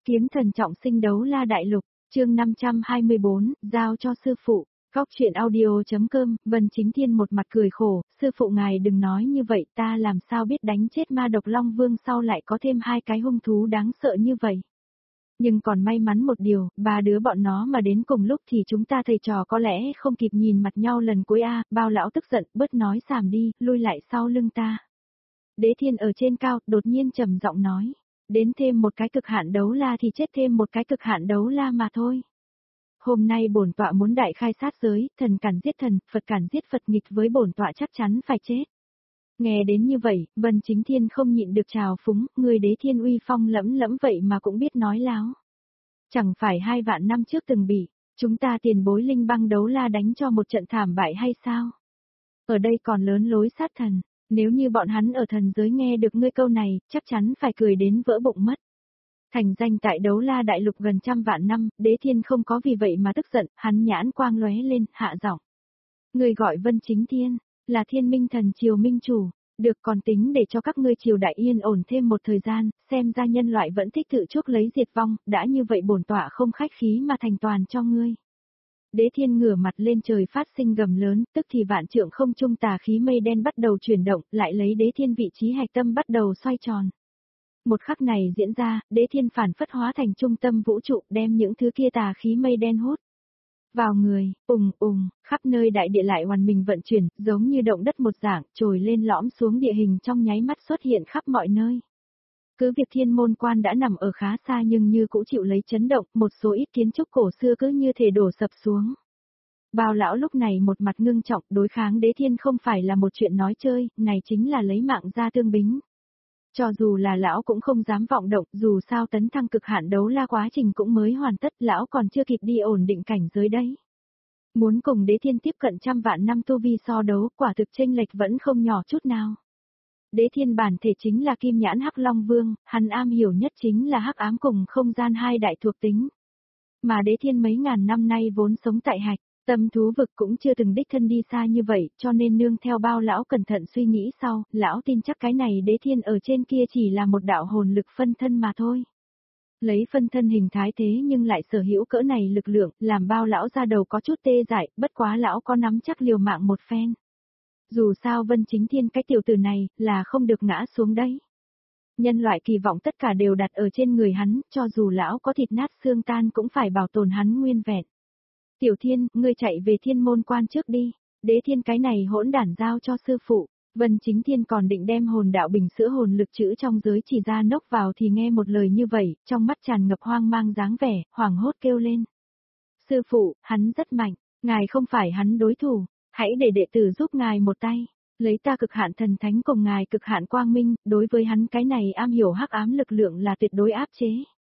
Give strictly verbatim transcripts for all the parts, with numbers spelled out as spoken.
Kiếm thần trọng sinh đấu la đại lục, chương năm trăm hai mươi bốn, giao cho sư phụ. Góc truyện audio.com, Vân Chính Thiên một mặt cười khổ, sư phụ ngài đừng nói như vậy, ta làm sao biết đánh chết ma độc Long Vương sau lại có thêm hai cái hung thú đáng sợ như vậy. Nhưng còn may mắn một điều, ba đứa bọn nó mà đến cùng lúc thì chúng ta thầy trò có lẽ không kịp nhìn mặt nhau lần cuối a. Bao lão tức giận, bớt nói xàm đi, lui lại sau lưng ta. Đế Thiên ở trên cao, đột nhiên trầm giọng nói. Đến thêm một cái cực hạn đấu la thì chết thêm một cái cực hạn đấu la mà thôi. Hôm nay bổn tọa muốn đại khai sát giới, thần cản giết thần, Phật cản giết Phật, nghịch với bổn tọa chắc chắn phải chết. Nghe đến như vậy, Vân Chính Thiên không nhịn được trào phúng, người Đế Thiên uy phong lẫm lẫm vậy mà cũng biết nói láo. Chẳng phải hai vạn năm trước từng bị, chúng ta tiền bối linh băng đấu la đánh cho một trận thảm bại hay sao? Ở đây còn lớn lối sát thần. Nếu như bọn hắn ở thần giới nghe được ngươi câu này, chắc chắn phải cười đến vỡ bụng mất. Thành danh tại đấu la đại lục gần trăm vạn năm, Đế Thiên không có vì vậy mà tức giận, hắn nhãn quang lóe lên, hạ giọng. Ngươi gọi Vân Chính Thiên, là Thiên Minh Thần Triều Minh Chủ, được còn tính để cho các ngươi triều đại yên ổn thêm một thời gian, xem ra nhân loại vẫn thích tự chuốc lấy diệt vong, đã như vậy bổn tọa không khách khí mà thành toàn cho ngươi. Đế Thiên ngửa mặt lên trời phát sinh gầm lớn, tức thì vạn trượng không trung tà khí mây đen bắt đầu chuyển động, lại lấy Đế Thiên vị trí hạch tâm bắt đầu xoay tròn. Một khắc này diễn ra, Đế Thiên phản phất hóa thành trung tâm vũ trụ, đem những thứ kia tà khí mây đen hút vào người, ùng ùng, khắp nơi đại địa lại hoàn mình vận chuyển, giống như động đất một dạng, trồi lên lõm xuống địa hình trong nháy mắt xuất hiện khắp mọi nơi. Cứ việc Thiên Môn Quan đã nằm ở khá xa nhưng như cũng chịu lấy chấn động, một số ít kiến trúc cổ xưa cứ như thể đổ sập xuống. Bao lão lúc này một mặt ngưng trọng, đối kháng Đế Thiên không phải là một chuyện nói chơi, này chính là lấy mạng ra tương bính. Cho dù là lão cũng không dám vọng động, dù sao tấn thăng cực hạn đấu la quá trình cũng mới hoàn tất, lão còn chưa kịp đi ổn định cảnh giới đấy. Muốn cùng Đế Thiên tiếp cận trăm vạn năm tu vi so đấu, quả thực chênh lệch vẫn không nhỏ chút nào. Đế Thiên bản thể chính là Kim Nhãn Hắc Long Vương, hắn am hiểu nhất chính là hắc ám cùng không gian hai đại thuộc tính. Mà Đế Thiên mấy ngàn năm nay vốn sống tại hạch, tâm thú vực cũng chưa từng đích thân đi xa như vậy, cho nên nương theo bao lão cẩn thận suy nghĩ sau, lão tin chắc cái này Đế Thiên ở trên kia chỉ là một đạo hồn lực phân thân mà thôi. Lấy phân thân hình thái thế nhưng lại sở hữu cỡ này lực lượng, làm bao lão ra đầu có chút tê dại, bất quá lão có nắm chắc liều mạng một phen. Dù sao Vân Chính Thiên cái tiểu tử này, là không được ngã xuống đấy. Nhân loại kỳ vọng tất cả đều đặt ở trên người hắn, cho dù lão có thịt nát xương tan cũng phải bảo tồn hắn nguyên vẹn. Tiểu Thiên, ngươi chạy về Thiên Môn Quan trước đi, Đế Thiên cái này hỗn đản giao cho sư phụ. Vân Chính Thiên còn định đem hồn đạo bình sữa hồn lực chữ trong giới chỉ ra nốc vào thì nghe một lời như vậy, trong mắt tràn ngập hoang mang dáng vẻ, hoảng hốt kêu lên. Sư phụ, hắn rất mạnh, ngài không phải hắn đối thủ. Hãy để đệ tử giúp ngài một tay, lấy ta cực hạn thần thánh cùng ngài cực hạn quang minh, đối với hắn cái này am hiểu hắc ám lực lượng là tuyệt đối áp chế.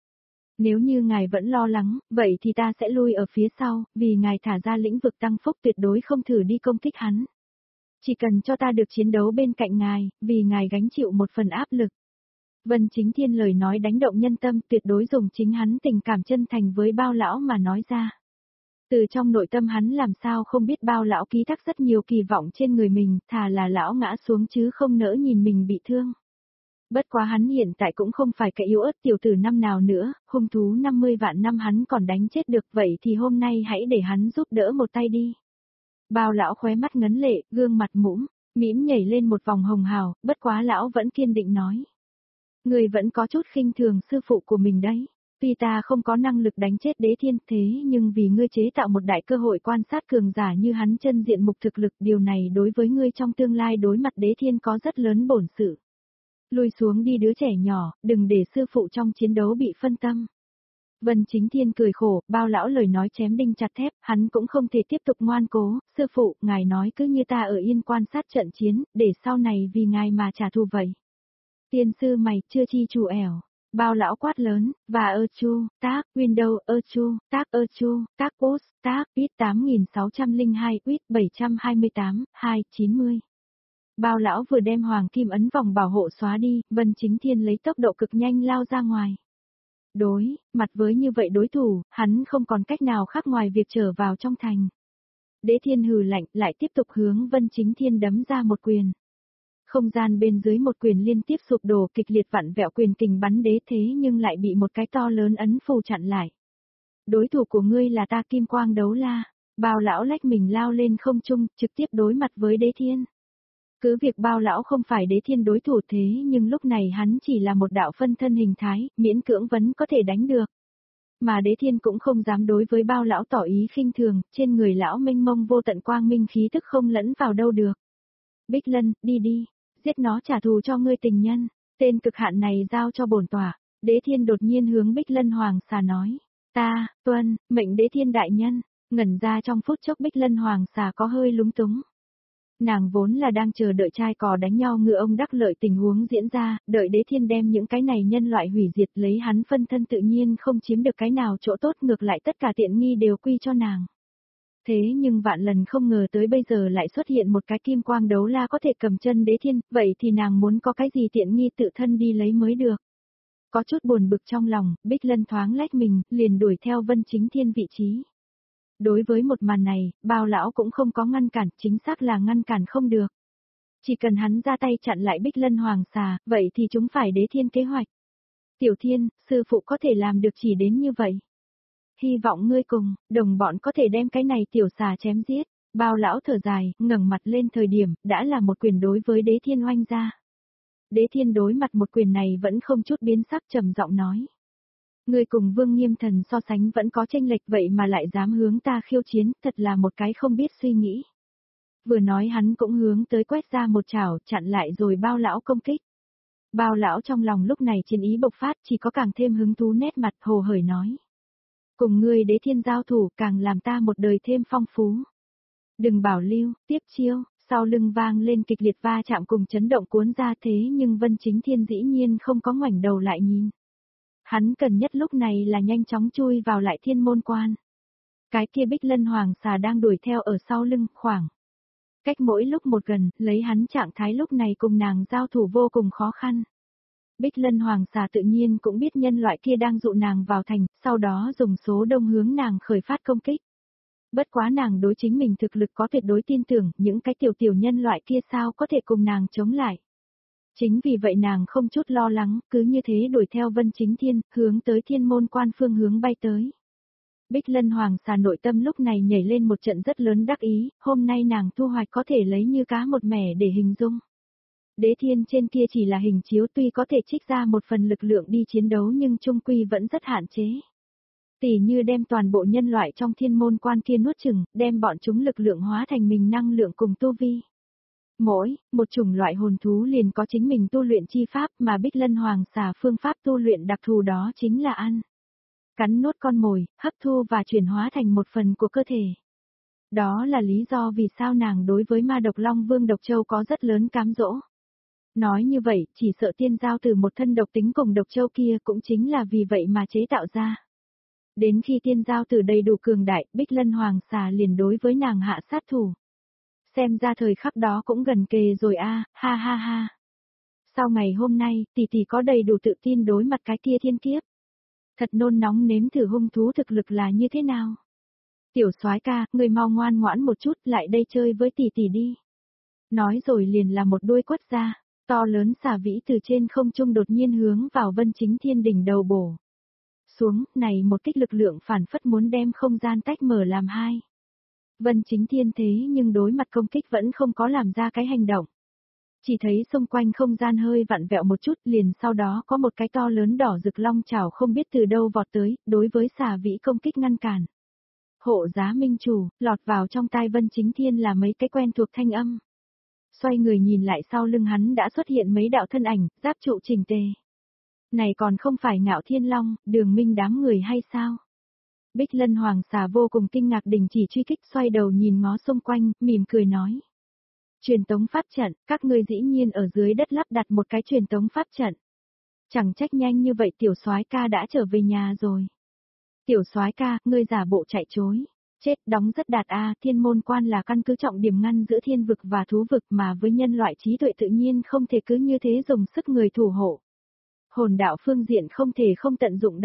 Nếu như ngài vẫn lo lắng, vậy thì ta sẽ lui ở phía sau, vì ngài thả ra lĩnh vực tăng phúc tuyệt đối không thử đi công kích hắn. Chỉ cần cho ta được chiến đấu bên cạnh ngài, vì ngài gánh chịu một phần áp lực. Vân Chính Thiên lời nói đánh động nhân tâm, tuyệt đối dùng chính hắn tình cảm chân thành với bao lão mà nói ra. Từ trong nội tâm hắn làm sao không biết bao lão ký thác rất nhiều kỳ vọng trên người mình, thà là lão ngã xuống chứ không nỡ nhìn mình bị thương. Bất quá hắn hiện tại cũng không phải cái yếu ớt tiểu tử năm nào nữa, hung thú năm mươi vạn năm hắn còn đánh chết được, vậy thì hôm nay hãy để hắn giúp đỡ một tay đi. Bao lão khóe mắt ngấn lệ, gương mặt mũm, mỉm nhảy lên một vòng hồng hào, bất quá lão vẫn kiên định nói. Người vẫn có chút khinh thường sư phụ của mình đấy. Tuy ta không có năng lực đánh chết Đế Thiên thế nhưng vì ngươi chế tạo một đại cơ hội quan sát cường giả như hắn chân diện mục thực lực, điều này đối với ngươi trong tương lai đối mặt Đế Thiên có rất lớn bổn sự. Lùi xuống đi đứa trẻ nhỏ, đừng để sư phụ trong chiến đấu bị phân tâm. Vân Chính Thiên cười khổ, bao lão lời nói chém đinh chặt thép, hắn cũng không thể tiếp tục ngoan cố, sư phụ, ngài nói cứ như ta ở yên quan sát trận chiến, để sau này vì ngài mà trả thù vậy. Tiên sư mày chưa chi chủ ẻo. Bao lão quát lớn, và ơ chu, tác, window, ơ chu, tác ơ chu, tác post, tác, ít tám nghìn sáu trăm lẻ hai, ít bảy trăm hai mươi tám, hai, chín mươi. Bao lão vừa đem hoàng kim ấn vòng bảo hộ xóa đi, Vân Chính Thiên lấy tốc độ cực nhanh lao ra ngoài. Đối, mặt với như vậy đối thủ, hắn không còn cách nào khác ngoài việc trở vào trong thành. Đế Thiên hừ lạnh lại tiếp tục hướng Vân Chính Thiên đấm ra một quyền. Không gian bên dưới một quyền liên tiếp sụp đổ, kịch liệt vặn vẹo, quyền kình bắn đế thế nhưng lại bị một cái to lớn ấn phù chặn lại. Đối thủ của ngươi là ta, Kim Quang Đấu La. Bao lão lách mình lao lên không trung, trực tiếp đối mặt với Đế Thiên. Cứ việc Bao lão không phải Đế Thiên đối thủ thế nhưng lúc này hắn chỉ là một đạo phân thân hình thái, miễn cưỡng vẫn có thể đánh được. Mà Đế Thiên cũng không dám đối với Bao lão tỏ ý khinh thường, trên người lão mênh mông vô tận quang minh khí tức không lẫn vào đâu được. Bích Lân, đi đi, giết nó trả thù cho ngươi tình nhân, tên cực hạn này giao cho bổn tỏa. Đế Thiên đột nhiên hướng Bích Lân Hoàng xà nói, ta, tuân, mệnh Đế Thiên đại nhân. Ngẩn ra trong phút chốc Bích Lân Hoàng xà có hơi lúng túng. Nàng vốn là đang chờ đợi trai cò đánh nhau ngựa ông đắc lợi tình huống diễn ra, đợi Đế Thiên đem những cái này nhân loại hủy diệt, lấy hắn phân thân tự nhiên không chiếm được cái nào chỗ tốt, ngược lại tất cả tiện nghi đều quy cho nàng. Thế nhưng vạn lần không ngờ tới bây giờ lại xuất hiện một cái Kim Quang Đấu La có thể cầm chân Đế Thiên, vậy thì nàng muốn có cái gì tiện nghi tự thân đi lấy mới được. Có chút buồn bực trong lòng, Bích Lân thoáng lách mình, liền đuổi theo Vân Chính Thiên vị trí. Đối với một màn này, Bao lão cũng không có ngăn cản, chính xác là ngăn cản không được. Chỉ cần hắn ra tay chặn lại Bích Lân Hoàng xà, vậy thì chúng phải Đế Thiên kế hoạch. Tiểu Thiên, sư phụ có thể làm được chỉ đến như vậy. Hy vọng ngươi cùng, đồng bọn có thể đem cái này tiểu xà chém giết. Bao lão thở dài, ngẩng mặt lên thời điểm, đã là một quyền đối với Đế Thiên oanh ra. Đế Thiên đối mặt một quyền này vẫn không chút biến sắc, trầm giọng nói. Ngươi cùng Vương Nghiêm Thần so sánh vẫn có chênh lệch, vậy mà lại dám hướng ta khiêu chiến, thật là một cái không biết suy nghĩ. Vừa nói hắn cũng hướng tới quét ra một chảo, chặn lại rồi Bao lão công kích. Bao lão trong lòng lúc này chiến ý bộc phát, chỉ có càng thêm hứng thú, nét mặt hồ hởi nói. Cùng ngươi Đế Thiên giao thủ, càng làm ta một đời thêm phong phú. Đừng bảo lưu, tiếp chiêu. Sau lưng vang lên kịch liệt va chạm cùng chấn động cuốn ra, thế nhưng Vân Chính Thiên dĩ nhiên không có ngoảnh đầu lại nhìn. Hắn cần nhất lúc này là nhanh chóng chui vào lại thiên môn quan. Cái kia Bích Lân Hoàng xà đang đuổi theo ở sau lưng, khoảng cách mỗi lúc một gần, lấy hắn trạng thái lúc này cùng nàng giao thủ vô cùng khó khăn. Bích Lân Hoàng xà tự nhiên cũng biết nhân loại kia đang dụ nàng vào thành, sau đó dùng số đông hướng nàng khởi phát công kích. Bất quá nàng đối chính mình thực lực có tuyệt đối tin tưởng, những cái tiểu tiểu nhân loại kia sao có thể cùng nàng chống lại. Chính vì vậy nàng không chút lo lắng, cứ như thế đuổi theo Vân Chính Thiên, hướng tới thiên môn quan phương hướng bay tới. Bích Lân Hoàng xà nội tâm lúc này nhảy lên một trận rất lớn đắc ý, hôm nay nàng thu hoạch có thể lấy như cá một mẻ để hình dung. Đế Thiên trên kia chỉ là hình chiếu, tuy có thể trích ra một phần lực lượng đi chiến đấu nhưng chung quy vẫn rất hạn chế. Tỉ như đem toàn bộ nhân loại trong thiên môn quan kia nuốt chửng, đem bọn chúng lực lượng hóa thành mình năng lượng cùng tu vi. Mỗi, một chủng loại hồn thú liền có chính mình tu luyện chi pháp, mà Bích Lân Hoàng xà phương pháp tu luyện đặc thù đó chính là ăn. Cắn nuốt con mồi, hấp thu và chuyển hóa thành một phần của cơ thể. Đó là lý do vì sao nàng đối với ma độc Long Vương Độc Châu có rất lớn cám dỗ. Nói như vậy, chỉ sợ tiên giao từ một thân độc tính cùng Độc Châu kia cũng chính là vì vậy mà chế tạo ra. Đến khi tiên giao tử đầy đủ cường đại, Bích Lân Hoàng xà liền đối với nàng hạ sát thủ. Xem ra thời khắc đó cũng gần kề rồi a, ha ha ha. Sau ngày hôm nay, tỷ tỷ có đầy đủ tự tin đối mặt cái kia thiên kiếp. Thật nôn nóng nếm thử hung thú thực lực là như thế nào. Tiểu soái ca, người mau ngoan ngoãn một chút, lại đây chơi với tỷ tỷ đi. Nói rồi liền là một đuôi quất ra, to lớn xà vĩ từ trên không trung đột nhiên hướng vào Vân Chính Thiên đỉnh đầu bổ xuống, này một kích lực lượng phản phất muốn đem không gian tách mở làm hai. Vân Chính Thiên thế nhưng đối mặt công kích vẫn không có làm ra cái hành động. Chỉ thấy xung quanh không gian hơi vặn vẹo một chút, liền sau đó có một cái to lớn đỏ rực long chảo không biết từ đâu vọt tới, đối với xà vĩ công kích ngăn cản. Hộ giá minh chủ, lọt vào trong tai Vân Chính Thiên là mấy cái quen thuộc thanh âm. Xoay người nhìn lại sau lưng hắn đã xuất hiện mấy đạo thân ảnh, giáp trụ chỉnh tề. Này còn không phải Ngạo Thiên Long, Đường Minh đám người hay sao? Bích Lân Hoàng xà vô cùng kinh ngạc đình chỉ truy kích, xoay đầu nhìn ngó xung quanh, mỉm cười nói. Truyền tống pháp trận, các ngươi dĩ nhiên ở dưới đất lắp đặt một cái truyền tống pháp trận. Chẳng trách nhanh như vậy tiểu soái ca đã trở về nhà rồi. Tiểu soái ca, ngươi giả bộ chạy chối. Chết, đóng rất đạt a, thiên môn quan là căn cứ trọng điểm ngăn giữa thiên vực và thú vực mà với nhân loại trí tuệ tự nhiên không thể cứ như thế dùng sức người thủ hộ. Hồn đạo phương diện không thể không tận dụng đấy.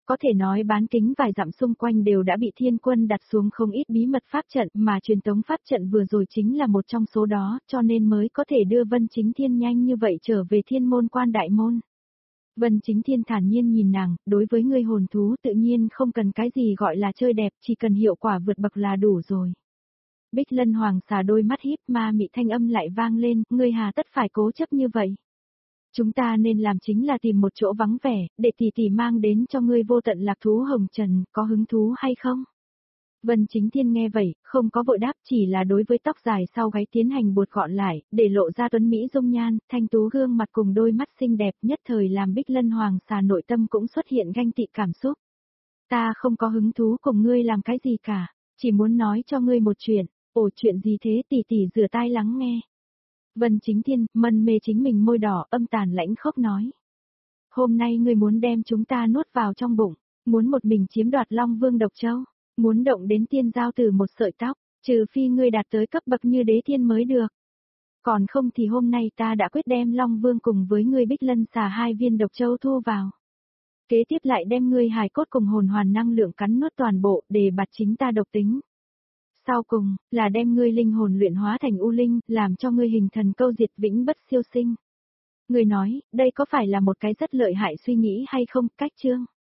Có thể nói bán kính vài dặm xung quanh đều đã bị thiên quân đặt xuống không ít bí mật pháp trận mà truyền tống pháp trận vừa rồi chính là một trong số đó, cho nên mới có thể đưa Vân Chính Thiên nhanh như vậy trở về thiên môn quan đại môn. Vân Chính Thiên thản nhiên nhìn nàng, đối với ngươi hồn thú tự nhiên không cần cái gì gọi là chơi đẹp, chỉ cần hiệu quả vượt bậc là đủ rồi. Bích Lân Hoàng xà đôi mắt híp, ma mị thanh âm lại vang lên, ngươi hà tất phải cố chấp như vậy. Chúng ta nên làm chính là tìm một chỗ vắng vẻ, để tỷ tỷ mang đến cho ngươi vô tận lạc thú hồng trần, có hứng thú hay không? Vân Chính Thiên nghe vậy, không có vội đáp, chỉ là đối với tóc dài sau gáy tiến hành buộc gọn lại, để lộ ra tuấn mỹ dung nhan, thanh tú gương mặt cùng đôi mắt xinh đẹp, nhất thời làm Bích Lân Hoàng xà nội tâm cũng xuất hiện ganh tị cảm xúc. Ta không có hứng thú cùng ngươi làm cái gì cả, chỉ muốn nói cho ngươi một chuyện. Ồ, chuyện gì thế? Tỷ tỷ rửa tai lắng nghe. Vân Chính Thiên mân mê chính mình môi đỏ, âm tàn lãnh khốc nói. Hôm nay ngươi muốn đem chúng ta nuốt vào trong bụng, muốn một mình chiếm đoạt Long Vương Độc Châu, muốn động đến tiên giao từ một sợi tóc, trừ phi ngươi đạt tới cấp bậc như đế thiên mới được. Còn không thì hôm nay ta đã quyết đem Long Vương cùng với ngươi Bích Lân xà hai viên Độc Châu thu vào. Kế tiếp lại đem ngươi hài cốt cùng hồn hoàn năng lượng cắn nuốt toàn bộ để bạt chính ta độc tính. Sau cùng, là đem ngươi linh hồn luyện hóa thành u linh, làm cho ngươi hình thần câu diệt vĩnh bất siêu sinh. Ngươi nói, đây có phải là một cái rất lợi hại suy nghĩ hay không, cách chương?